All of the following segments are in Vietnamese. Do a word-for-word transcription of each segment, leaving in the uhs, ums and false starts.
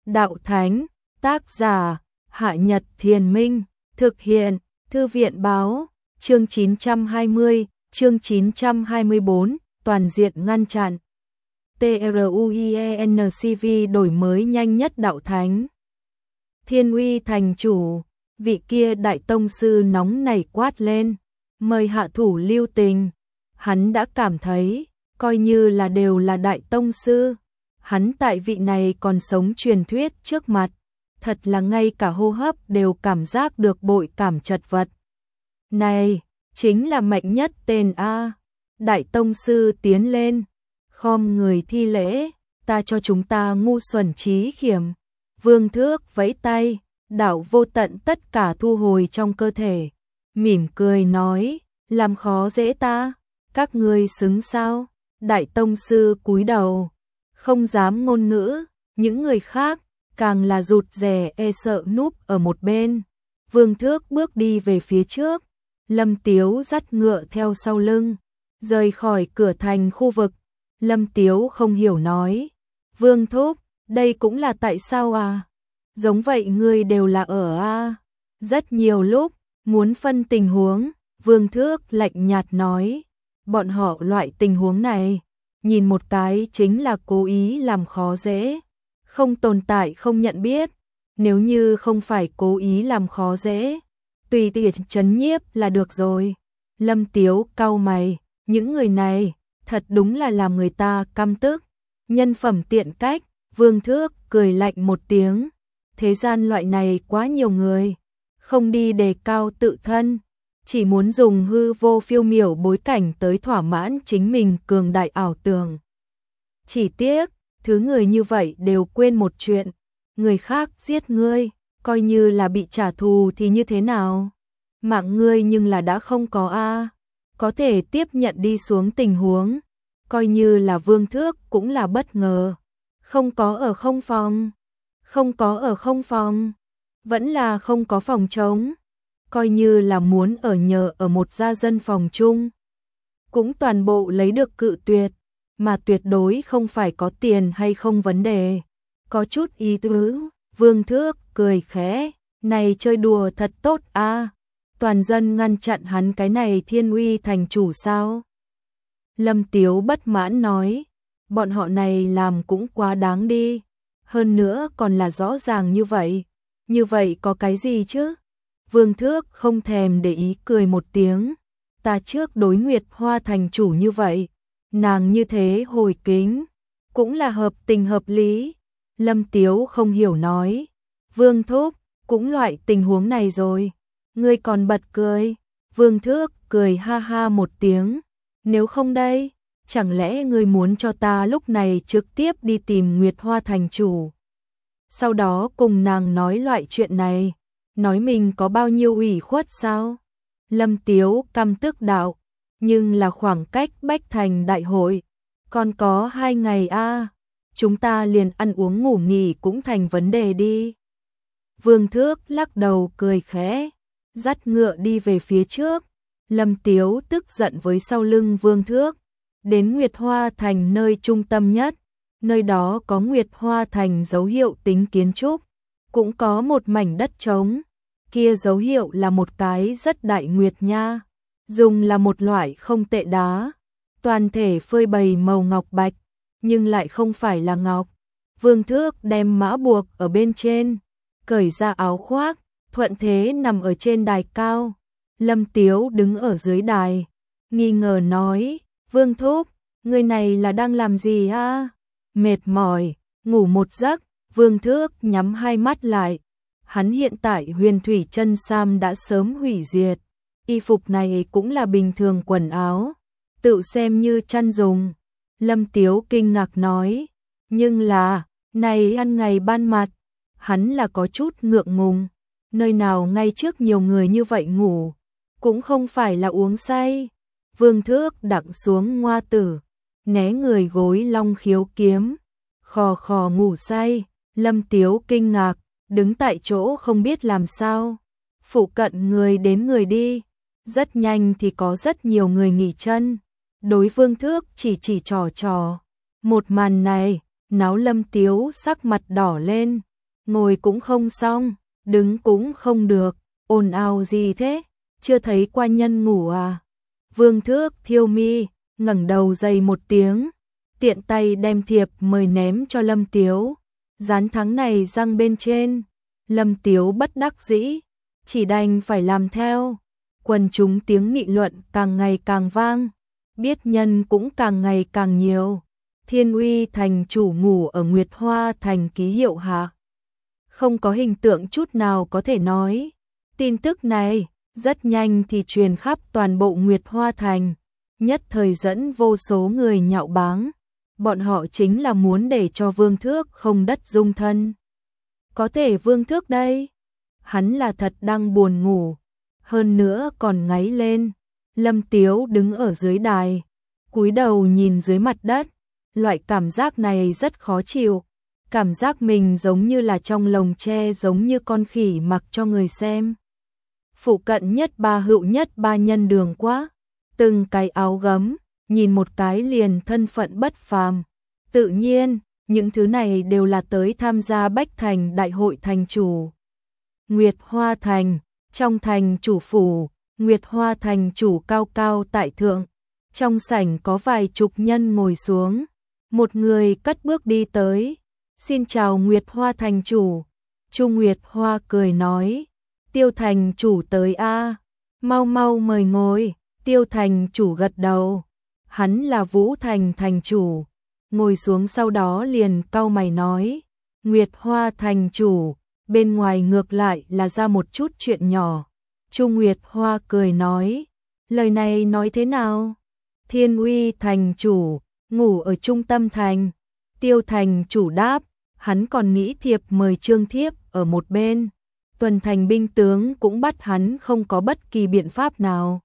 Đạo Thánh, tác giả, Hạ Nhật Thiền Minh, thực hiện, Thư viện Báo, chương chín trăm hai mươi, chương chín trăm hai mươi tư, toàn diện ngăn chặn. TRUIENCV đổi mới nhanh nhất Đạo Thánh. Thiên Uy thành chủ, vị kia đại tông sư nóng nảy quát lên, mời hạ thủ lưu tình. Hắn đã cảm thấy, coi như là đều là đại tông sư, hắn tại vị này còn sống truyền thuyết trước mặt, thật là ngay cả hô hấp đều cảm giác được bội cảm chật vật. Này, chính là mạnh nhất tên A. Đại tông sư tiến lên, khom người thi lễ, ta cho chúng ta ngu xuẩn trí khiểm. Vương Thước vẫy tay, đạo vô tận tất cả thu hồi trong cơ thể, mỉm cười nói, làm khó dễ ta, các ngươi xứng sao? Đại tông sư cúi đầu, không dám ngôn ngữ, những người khác càng là rụt rè e sợ núp ở một bên. Vương Thước bước đi về phía trước, Lâm Tiếu dắt ngựa theo sau lưng, rời khỏi cửa thành khu vực. Lâm Tiếu không hiểu nói, Vương Thúc, đây cũng là tại sao à? Giống vậy ngươi đều là ở a? Rất nhiều lúc, muốn phân tình huống, Vương Thước lạnh nhạt nói, bọn họ loại tình huống này, nhìn một cái chính là cố ý làm khó dễ, không tồn tại không nhận biết, nếu như không phải cố ý làm khó dễ, tùy tiện trấn nhiếp là được rồi. Lâm Tiếu cau mày, những người này, thật đúng là làm người ta căm tức, nhân phẩm tiện cách. Vương Thước cười lạnh một tiếng, thế gian loại này quá nhiều người, không đi đề cao tự thân, chỉ muốn dùng hư vô phiêu miểu bối cảnh tới thỏa mãn chính mình cường đại ảo tưởng. Chỉ tiếc, thứ người như vậy đều quên một chuyện, người khác giết ngươi, coi như là bị trả thù thì như thế nào? Mạng ngươi nhưng là đã không có a, có thể tiếp nhận đi xuống tình huống, coi như là Vương Thước cũng là bất ngờ. Không có ở không phòng, không có ở không phòng, vẫn là không có phòng trống, coi như là muốn ở nhờ ở một gia dân phòng chung, cũng toàn bộ lấy được cự tuyệt, mà tuyệt đối không phải có tiền hay không vấn đề, có chút ý tứ. Vương Thước cười khẽ, này chơi đùa thật tốt a, toàn dân ngăn chặn hắn cái này Thiên Uy thành chủ sao? Lâm Tiếu bất mãn nói, bọn họ này làm cũng quá đáng đi, hơn nữa còn là rõ ràng như vậy, như vậy có cái gì chứ? Vương Thước không thèm để ý cười một tiếng, ta trước đối Nguyệt Hoa thành chủ như vậy, nàng như thế hồi kính, cũng là hợp tình hợp lý. Lâm Tiếu không hiểu nói, Vương Thúc, cũng loại tình huống này rồi, ngươi còn bật cười. Vương Thước cười ha ha một tiếng, nếu không đây, chẳng lẽ ngươi muốn cho ta lúc này trực tiếp đi tìm Nguyệt Hoa thành chủ, sau đó cùng nàng nói loại chuyện này, nói mình có bao nhiêu ủy khuất sao? Lâm Tiếu căm tức đạo, nhưng là khoảng cách Bách Thành đại hội, còn có hai ngày a, chúng ta liền ăn uống ngủ nghỉ cũng thành vấn đề đi. Vương Thước lắc đầu cười khẽ, dắt ngựa đi về phía trước. Lâm Tiếu tức giận với sau lưng Vương Thước, đến Nguyệt Hoa thành nơi trung tâm nhất, nơi đó có Nguyệt Hoa thành dấu hiệu tính kiến trúc, cũng có một mảnh đất trống, kia dấu hiệu là một cái rất đại nguyệt nha, dùng là một loại không tệ đá, toàn thể phơi bày màu ngọc bạch, nhưng lại không phải là ngọc. Vương Thước đem mã buộc ở bên trên, cởi ra áo khoác, thuận thế nằm ở trên đài cao. Lâm Tiếu đứng ở dưới đài, nghi ngờ nói, Vương Thúc, người này là đang làm gì a? Mệt mỏi, ngủ một giấc. Vương Thước nhắm hai mắt lại, hắn hiện tại huyền thủy chân sam đã sớm hủy diệt, y phục này cũng là bình thường quần áo, tự xem như chăn dùng. Lâm Tiếu kinh ngạc nói, nhưng là, này ăn ngày ban mặt, hắn là có chút ngượng ngùng, nơi nào ngay trước nhiều người như vậy ngủ, cũng không phải là uống say. Vương Thước đặng xuống ngoa tử, né người gối long khiếu kiếm, khò khò ngủ say. Lâm Tiếu kinh ngạc, đứng tại chỗ không biết làm sao. Phụ cận người đến người đi, rất nhanh thì có rất nhiều người nghỉ chân. Đối Vương Thước chỉ chỉ trò trò. Một màn này, náo Lâm Tiếu sắc mặt đỏ lên, ngồi cũng không xong, đứng cũng không được, ồn ào gì thế, chưa thấy qua nhân ngủ à? Vương Thước thiêu mi, ngẩng đầu dày một tiếng, tiện tay đem thiệp mời ném cho Lâm Tiếu, dán tháng này răng bên trên. Lâm Tiếu bất đắc dĩ, chỉ đành phải làm theo. Quần chúng tiếng nghị luận càng ngày càng vang, biết nhân cũng càng ngày càng nhiều. Thiên Uy thành chủ ngủ ở Nguyệt Hoa thành ký hiệu hạ. Không có hình tượng chút nào có thể nói. Tin tức này rất nhanh thì truyền khắp toàn bộ Nguyệt Hoa thành, nhất thời dẫn vô số người nhạo báng. Bọn họ chính là muốn để cho Vương Thước không đất dung thân. Có thể Vương Thước đây, hắn là thật đang buồn ngủ, hơn nữa còn ngáy lên. Lâm Tiếu đứng ở dưới đài, cúi đầu nhìn dưới mặt đất, loại cảm giác này rất khó chịu, cảm giác mình giống như là trong lồng tre, giống như con khỉ mặc cho người xem. Phụ cận nhất ba hữu nhất ba nhân đường quá, từng cái áo gấm, nhìn một cái liền thân phận bất phàm. Tự nhiên, những thứ này đều là tới tham gia Bách Thành Đại hội thành chủ. Nguyệt Hoa thành, trong thành chủ phủ, Nguyệt Hoa thành chủ cao cao tại thượng, trong sảnh có vài chục nhân ngồi xuống, một người cất bước đi tới. Xin chào Nguyệt Hoa thành chủ. Chu Nguyệt Hoa cười nói, Tiêu thành chủ tới a, mau mau mời ngồi. Tiêu thành chủ gật đầu, hắn là Vũ thành thành chủ, ngồi xuống sau đó liền cau mày nói, Nguyệt Hoa thành chủ, bên ngoài ngược lại là ra một chút chuyện nhỏ. Chu Nguyệt Hoa cười nói, lời này nói thế nào? Thiên Uy thành chủ, ngủ ở trung tâm thành. Tiêu thành chủ đáp, hắn còn nghĩ thiệp mời Trương Thiếp ở một bên. Tuần thành binh tướng cũng bắt hắn không có bất kỳ biện pháp nào.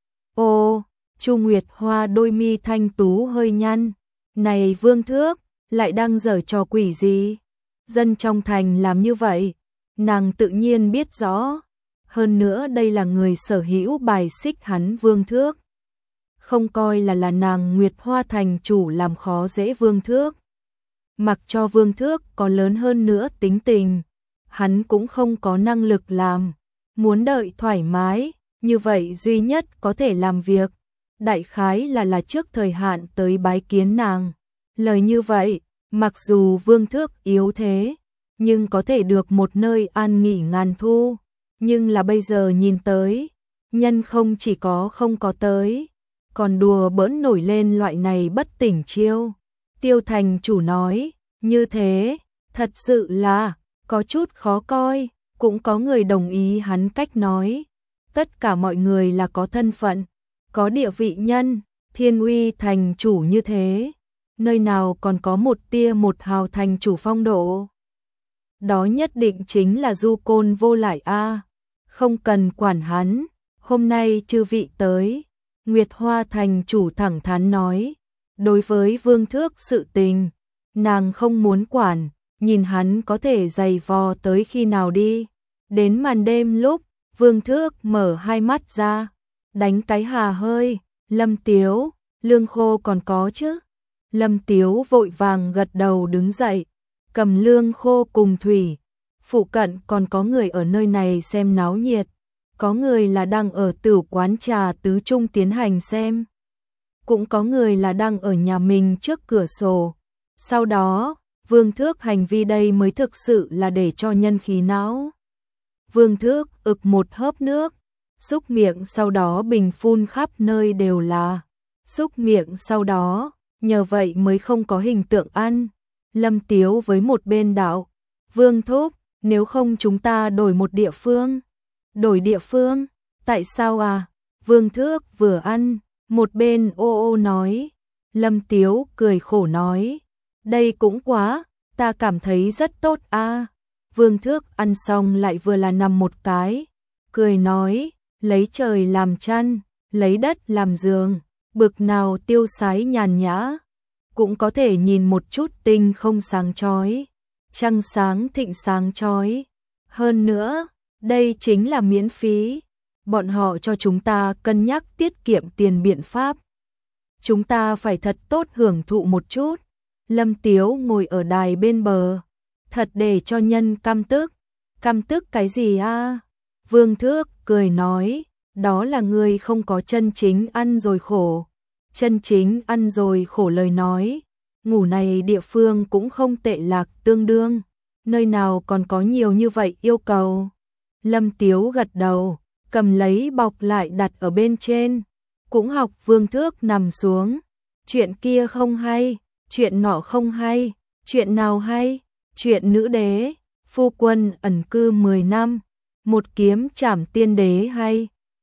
Ô, Chu Nguyệt Hoa đôi mi thanh tú hơi nhăn. Này Vương Thước, lại đang giở trò quỷ gì? Dân trong thành làm như vậy, nàng tự nhiên biết rõ. Hơn nữa đây là người sở hữu bài xích hắn Vương Thước. Không coi là là nàng Nguyệt Hoa thành chủ làm khó dễ Vương Thước. Mặc cho Vương Thước có lớn hơn nữa tính tình, hắn cũng không có năng lực làm. Muốn đợi thoải mái, như vậy duy nhất có thể làm việc, đại khái là là trước thời hạn tới bái kiến nàng. Lời như vậy, mặc dù Vương Thước yếu thế, nhưng có thể được một nơi an nghỉ ngàn thu. Nhưng là bây giờ nhìn tới, nhân không chỉ có không có tới, còn đùa bỡn nổi lên loại này bất tỉnh chiêu. Tiêu thành chủ nói, như thế, thật sự là, có chút khó coi, cũng có người đồng ý hắn cách nói. Tất cả mọi người là có thân phận, có địa vị nhân, Thiên Uy thành chủ như thế, nơi nào còn có một tia một hào thành chủ phong độ. Đó nhất định chính là du côn vô lại a, không cần quản hắn, hôm nay chư vị tới. Nguyệt Hoa thành chủ thẳng thắn nói, đối với Vương Thước sự tình, nàng không muốn quản, nhìn hắn có thể giày vò tới khi nào đi. Đến màn đêm lúc, Vương Thước mở hai mắt ra, đánh cái hà hơi, Lâm Tiếu, lương khô còn có chứ? Lâm Tiếu vội vàng gật đầu đứng dậy, cầm lương khô cùng thủy. Phụ cận còn có người ở nơi này xem náo nhiệt, có người là đang ở tửu quán trà tứ trung tiến hành xem, cũng có người là đang ở nhà mình trước cửa sổ. Sau đó, Vương Thước hành vi đây mới thực sự là để cho nhân khí não. Vương Thước ực một hớp nước, xúc miệng sau đó bình phun khắp nơi đều là. Xúc miệng sau đó, nhờ vậy mới không có hình tượng ăn. Lâm Tiếu với một bên đạo, Vương Thúc, nếu không chúng ta đổi một địa phương. Đổi địa phương? Tại sao à? Vương Thước vừa ăn, một bên ô ô nói. Lâm Tiếu cười khổ nói, đây cũng quá, ta cảm thấy rất tốt a. Vương Thước ăn xong lại vừa là nằm một cái, cười nói, lấy trời làm chăn, lấy đất làm giường, bực nào tiêu sái nhàn nhã, cũng có thể nhìn một chút tinh không sáng chói, trăng sáng thịnh sáng chói. Hơn nữa, đây chính là miễn phí, bọn họ cho chúng ta cân nhắc tiết kiệm tiền biện pháp. Chúng ta phải thật tốt hưởng thụ một chút. Lâm Tiếu ngồi ở đài bên bờ, thật để cho nhân căm tức. Căm tức cái gì a? Vương Thước cười nói, đó là người không có chân chính ăn rồi khổ. Chân chính ăn rồi khổ lời nói, ngủ này địa phương cũng không tệ lạc tương đương, nơi nào còn có nhiều như vậy yêu cầu. Lâm Tiếu gật đầu, cầm lấy bọc lại đặt ở bên trên, cũng học Vương Thước nằm xuống. Chuyện kia không hay, chuyện nọ không hay, chuyện nào hay? Chuyện nữ đế, phu quân ẩn cư mười năm, một kiếm trảm tiên đế hay.